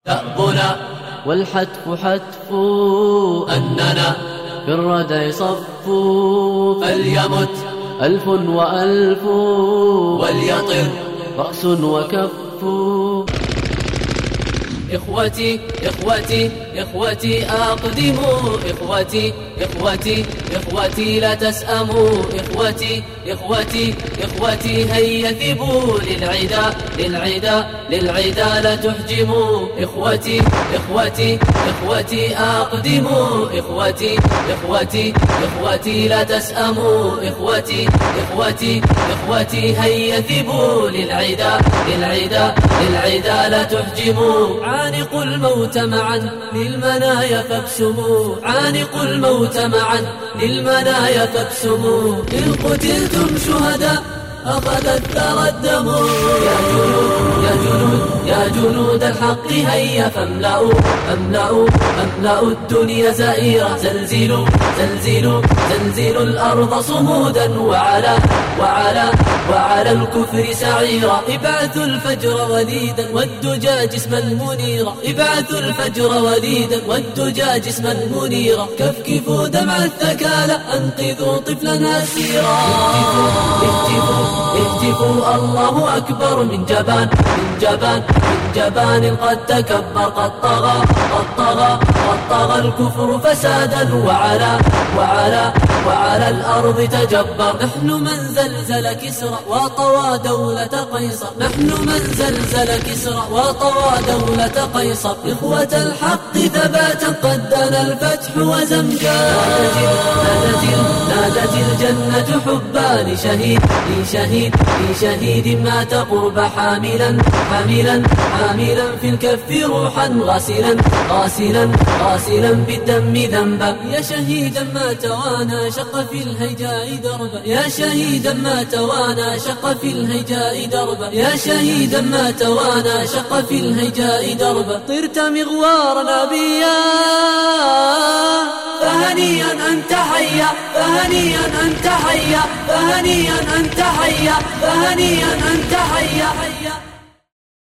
دأبنا والحتف حتف أننا في الردع صف فليمت 1000 و1000 وليطر رأس وكف. إخوتي إخوتي إخوتي أقدموا، إخوتي إخوتي إخوتي لا تسأموا، إخوتي إخوتي إخوتي هيا ثبوا للعدا للعدا للعدا لا تحجموا. إخوتي إخوتي إخوتي أقدموا، إخوتي إخوتي إخوتي لا تسأموا، إخوتي إخوتي إخوتي هيا ثبوا للعدا للعدا للعدا لا تحجموا. عانقوا الموت معا للمنايا فابسموا، عانقوا الموت معا للمنايا فابسموا. إن قتلتم شهداء أخذ الثرى الدم. يا جنود يا جنود يا جنود الحق هيا فاملأوا املأوا املأوا الدنيا زائرة. زلزلوا زلزلوا زلزلوا الأرض صمودا وعلى وعلى وعلى الكفر سعيرا. ابعثوا الفجر وليدا والدجى جسما منيرا، ابعثوا الفجر وليدا والدجى جسما منيرا. كفكفوا دمع الثكالى أنقذوا طفلا أسيرا. اهتفوا اهتفوا الله أكبر من جبان من جبان من جبان قد تكبر. قد طغى قد طغى قد طغى الكفر فسادا وعلى وعلى وعلى الأرض تجبر. نحن من زلزل كسرى وطوى دولة قيصر، نحن من زلزل كسرى وطوى دولة قيصر. إخوة الحق ثباتا قد دنا الفتح وزمجا. نادت الجنة حبا لشهيد لشهيد لشهيد مات قرب حاملا حاملا حاملا في الكف روحا غاسلا غاسلا غاسلا بالدم ذنبا. يا شهيدا ما توانى شق في الهيجاء دربا، يا شهيدا ما توانى شق في الهيجاء دربا، يا شهيدا ما توانى شق في الهيجاء دربا. طرت مغوارا بيا فهنيئا أنت حيا، فهنيئا أنت حيا، فهنيئا أنت حيا، فهنيئا أنت حيا.